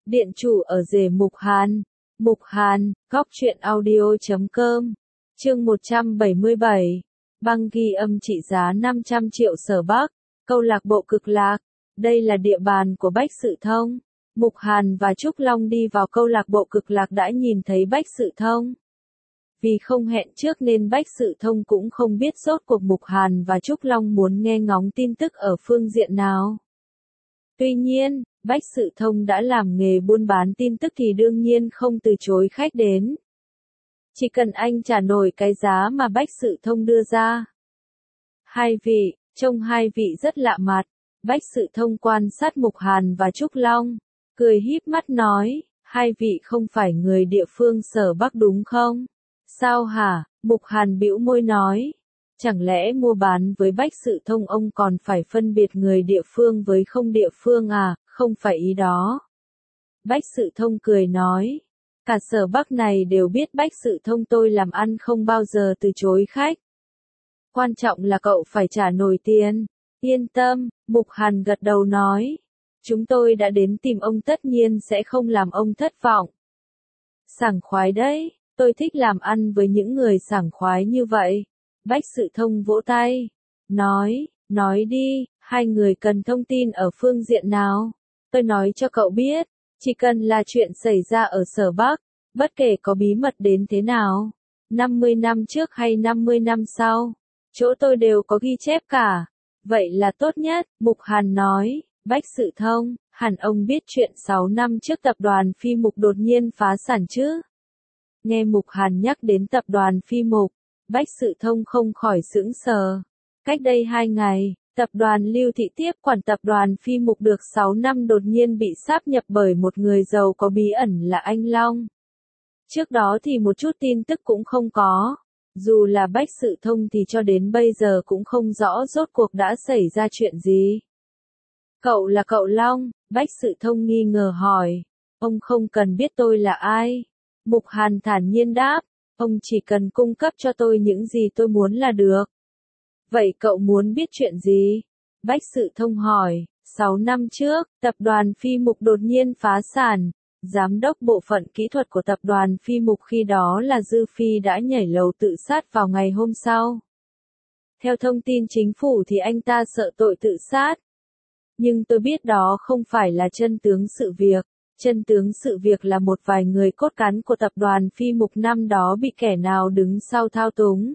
Điện chủ ở rể Mục Hàn. Mục Hàn, góc truyện audio.com. Chương 177. Băng ghi âm trị giá 500 triệu Sở Bắc. Câu lạc bộ Cực Lạc. Đây là địa bàn của Bách Sự Thông. Mục Hàn và Trúc Long đi vào câu lạc bộ Cực Lạc đã nhìn thấy Bách Sự Thông. Vì không hẹn trước nên Bách Sự Thông cũng không biết rốt cuộc Mục Hàn và Trúc Long muốn nghe ngóng tin tức ở phương diện nào. Tuy nhiên, Bách Sự Thông đã làm nghề buôn bán tin tức thì đương nhiên không từ chối khách đến. Chỉ cần anh trả nổi cái giá mà Bách Sự Thông đưa ra. Trông hai vị rất lạ mặt. Bách Sự Thông quan sát Mục Hàn và Trúc Long, cười híp mắt nói, hai vị không phải người địa phương Sở Bắc đúng không? Sao hả? Mục Hàn bĩu môi nói. Chẳng lẽ mua bán với Bách Sự Thông ông còn phải phân biệt người địa phương với không địa phương à? Không phải ý đó. Bách Sự Thông cười nói. Cả Sở Bắc này đều biết Bách Sự Thông tôi làm ăn không bao giờ từ chối khách. Quan trọng là cậu phải trả nổi tiền. Yên tâm, Mục Hàn gật đầu nói. Chúng tôi đã đến tìm ông tất nhiên sẽ không làm ông thất vọng. Sảng khoái đấy, tôi thích làm ăn với những người sảng khoái như vậy. Bách Sự Thông vỗ tay. Nói đi, hai người cần thông tin ở phương diện nào? Tôi nói cho cậu biết, chỉ cần là chuyện xảy ra ở Sở Bắc, bất kể có bí mật đến thế nào, 50 năm trước hay 50 năm sau, chỗ tôi đều có ghi chép cả. Vậy là tốt nhất, Mục Hàn nói. Bách Sự Thông, hẳn ông biết chuyện 6 năm trước tập đoàn Phi Mục đột nhiên phá sản chứ? Nghe Mục Hàn nhắc đến tập đoàn Phi Mục, Bách Sự Thông không khỏi sững sờ. Cách đây 2 ngày, tập đoàn Lưu Thị tiếp quản tập đoàn Phi Mục được 6 năm đột nhiên bị sáp nhập bởi một người giàu có bí ẩn là anh Long. Trước đó thì một chút tin tức cũng không có. Dù là Bách Sự Thông thì cho đến bây giờ cũng không rõ rốt cuộc đã xảy ra chuyện gì. Cậu là cậu Long, Bách Sự Thông nghi ngờ hỏi. Ông không cần biết tôi là ai. Mục Hàn thản nhiên đáp. Ông chỉ cần cung cấp cho tôi những gì tôi muốn là được. Vậy cậu muốn biết chuyện gì? Bách Sự Thông hỏi. 6 năm trước, tập đoàn Phi Mục đột nhiên phá sản. Giám đốc bộ phận kỹ thuật của tập đoàn Phi Mục khi đó là Dư Phi đã nhảy lầu tự sát vào ngày hôm sau. Theo thông tin chính phủ thì anh ta sợ tội tự sát. Nhưng tôi biết đó không phải là chân tướng sự việc. Chân tướng sự việc là một vài người cốt cán của tập đoàn Phi Mục năm đó bị kẻ nào đứng sau thao túng.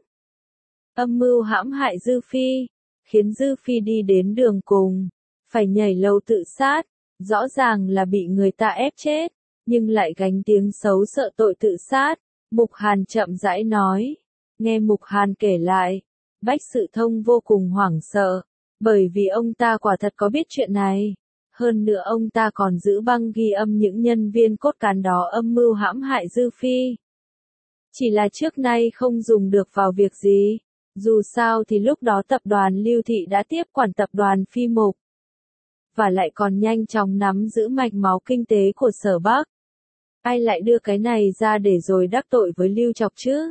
Âm mưu hãm hại Dư Phi, khiến Dư Phi đi đến đường cùng, phải nhảy lầu tự sát. Rõ ràng là bị người ta ép chết, nhưng lại gánh tiếng xấu sợ tội tự sát. Mục Hàn chậm rãi nói. Nghe Mục Hàn kể lại, Bách Sự Thông vô cùng hoảng sợ, bởi vì ông ta quả thật có biết chuyện này. Hơn nữa ông ta còn giữ băng ghi âm những nhân viên cốt cán đó âm mưu hãm hại Dư Phi. Chỉ là trước nay không dùng được vào việc gì. Dù sao thì lúc đó tập đoàn Lưu Thị đã tiếp quản tập đoàn Phi Mục. Và lại còn nhanh chóng nắm giữ mạch máu kinh tế của Sở Bắc. Ai lại đưa cái này ra để rồi đắc tội với Lưu Chọc chứ?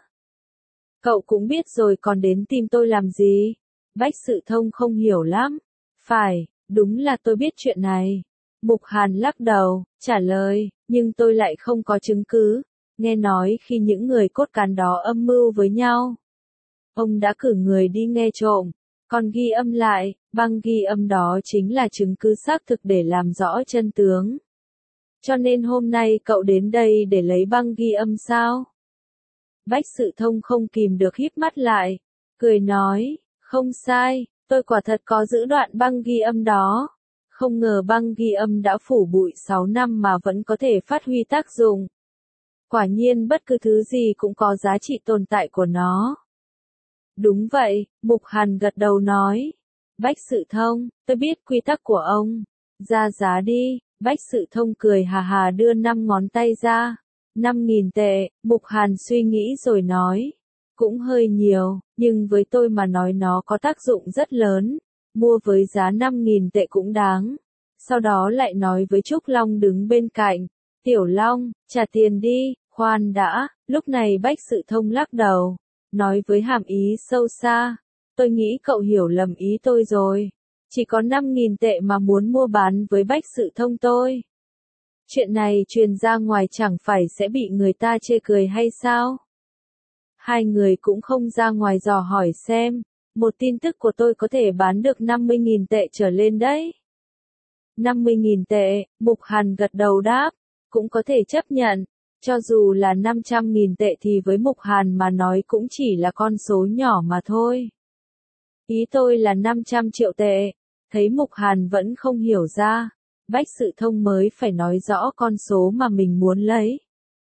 Cậu cũng biết rồi còn đến tìm tôi làm gì? Bách Sự Thông không hiểu lắm. Phải, đúng là tôi biết chuyện này. Mục Hàn lắc đầu, trả lời, nhưng tôi lại không có chứng cứ. Nghe nói khi những người cốt cán đó âm mưu với nhau, ông đã cử người đi nghe trộm, còn ghi âm lại, băng ghi âm đó chính là chứng cứ xác thực để làm rõ chân tướng. Cho nên hôm nay cậu đến đây để lấy băng ghi âm sao? Bách Sự Thông không kìm được híp mắt lại, cười nói, không sai, tôi quả thật có giữ đoạn băng ghi âm đó. Không ngờ băng ghi âm đã phủ bụi 6 năm mà vẫn có thể phát huy tác dụng. Quả nhiên bất cứ thứ gì cũng có giá trị tồn tại của nó. Đúng vậy, Mục Hàn gật đầu nói. Bách Sự Thông, tôi biết quy tắc của ông. Ra giá đi. Bách Sự Thông cười hà hà đưa 5 ngón tay ra. 5.000 tệ, Mục Hàn suy nghĩ rồi nói. Cũng hơi nhiều, nhưng với tôi mà nói nó có tác dụng rất lớn. Mua với giá 5.000 tệ cũng đáng. Sau đó lại nói với Trúc Long đứng bên cạnh. Tiểu Long, trả tiền đi, khoan đã. Lúc này Bách Sự Thông lắc đầu. Nói với hàm ý sâu xa. Tôi nghĩ cậu hiểu lầm ý tôi rồi. Chỉ có 5.000 tệ mà muốn mua bán với Bách Sự Thông tôi. Chuyện này truyền ra ngoài chẳng phải sẽ bị người ta chê cười hay sao? Hai người cũng không ra ngoài dò hỏi xem, một tin tức của tôi có thể bán được 50.000 tệ trở lên đấy. 50.000 tệ, Mục Hàn gật đầu đáp, cũng có thể chấp nhận, cho dù là 500.000 tệ thì với Mục Hàn mà nói cũng chỉ là con số nhỏ mà thôi. Ý tôi là 500 triệu tệ, thấy Mục Hàn vẫn không hiểu ra, Bách Sự Thông mới phải nói rõ con số mà mình muốn lấy.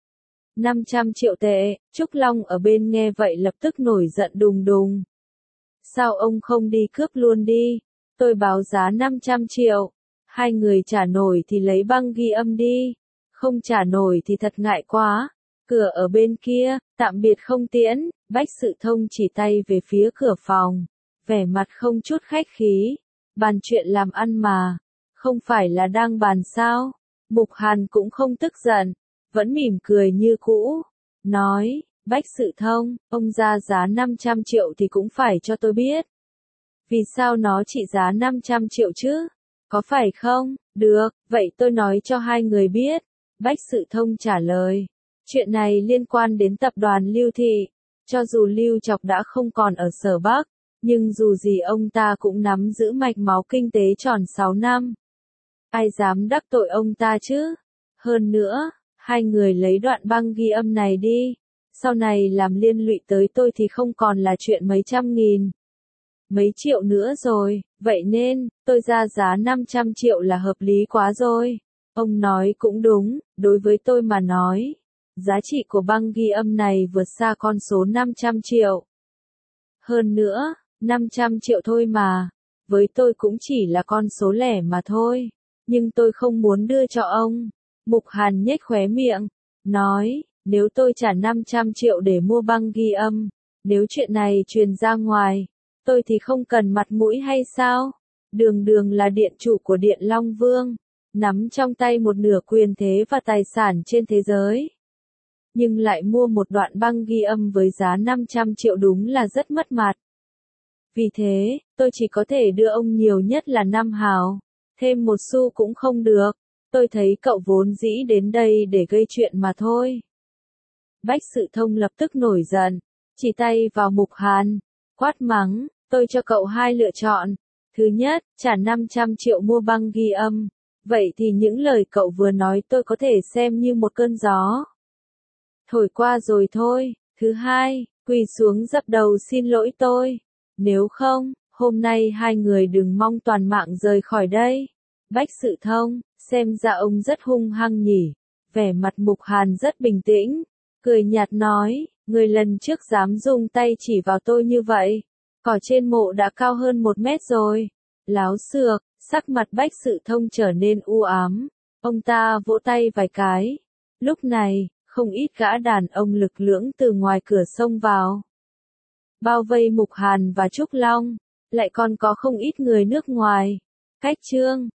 500 triệu tệ, Trúc Long ở bên nghe vậy lập tức nổi giận đùng đùng. Sao ông không đi cướp luôn đi, tôi báo giá 500 triệu, hai người trả nổi thì lấy băng ghi âm đi, không trả nổi thì thật ngại quá, cửa ở bên kia, tạm biệt không tiễn, Bách Sự Thông chỉ tay về phía cửa phòng, vẻ mặt không chút khách khí, bàn chuyện làm ăn mà, không phải là đang bàn sao, Mục Hàn cũng không tức giận, vẫn mỉm cười như cũ, nói, Bách Sự Thông, ông ra giá 500 triệu thì cũng phải cho tôi biết. Vì sao nó trị giá 500 triệu chứ? Có phải không? Được, vậy tôi nói cho hai người biết. Bách Sự Thông trả lời. Chuyện này liên quan đến tập đoàn Lưu Thị. Cho dù Lưu Chọc đã không còn ở Sở Bắc, nhưng dù gì ông ta cũng nắm giữ mạch máu kinh tế tròn 6 năm. Ai dám đắc tội ông ta chứ? Hơn nữa, hai người lấy đoạn băng ghi âm này đi. Sau này làm liên lụy tới tôi thì không còn là chuyện mấy trăm nghìn, mấy triệu nữa rồi, vậy nên, tôi ra giá 500 triệu là hợp lý quá rồi. Ông nói cũng đúng, đối với tôi mà nói, giá trị của băng ghi âm này vượt xa con số 500 triệu. Hơn nữa, 500 triệu thôi mà, với tôi cũng chỉ là con số lẻ mà thôi, nhưng tôi không muốn đưa cho ông. Mục Hàn nhếch khóe miệng, nói, nếu tôi trả 500 triệu để mua băng ghi âm, nếu chuyện này truyền ra ngoài, tôi thì không cần mặt mũi hay sao? Đường Đường là điện chủ của Điện Long Vương, nắm trong tay một nửa quyền thế và tài sản trên thế giới. Nhưng lại mua một đoạn băng ghi âm với giá 500 triệu đúng là rất mất mặt. Vì thế, tôi chỉ có thể đưa ông nhiều nhất là 5 hào, thêm một xu cũng không được. Tôi thấy cậu vốn dĩ đến đây để gây chuyện mà thôi. Bách Sự Thông lập tức nổi giận, chỉ tay vào Mục Hàn, quát mắng, tôi cho cậu hai lựa chọn. Thứ nhất, trả 500 triệu mua băng ghi âm. Vậy thì những lời cậu vừa nói tôi có thể xem như một cơn gió thổi qua rồi thôi. Thứ hai, quỳ xuống dập đầu xin lỗi tôi. Nếu không, hôm nay hai người đừng mong toàn mạng rời khỏi đây. Bách Sự Thông, xem ra ông rất hung hăng nhỉ. Vẻ mặt Mục Hàn rất bình tĩnh, cười nhạt nói, người lần trước dám dùng tay chỉ vào tôi như vậy. Cỏ trên mộ đã cao hơn 1 mét rồi. Láo xược, sắc mặt Bách Sự Thông trở nên u ám. Ông ta vỗ tay vài cái. Lúc này, không ít gã đàn ông lực lưỡng từ ngoài cửa xông vào, bao vây Mục Hàn và Trúc Long, lại còn có không ít người nước ngoài. Cách chương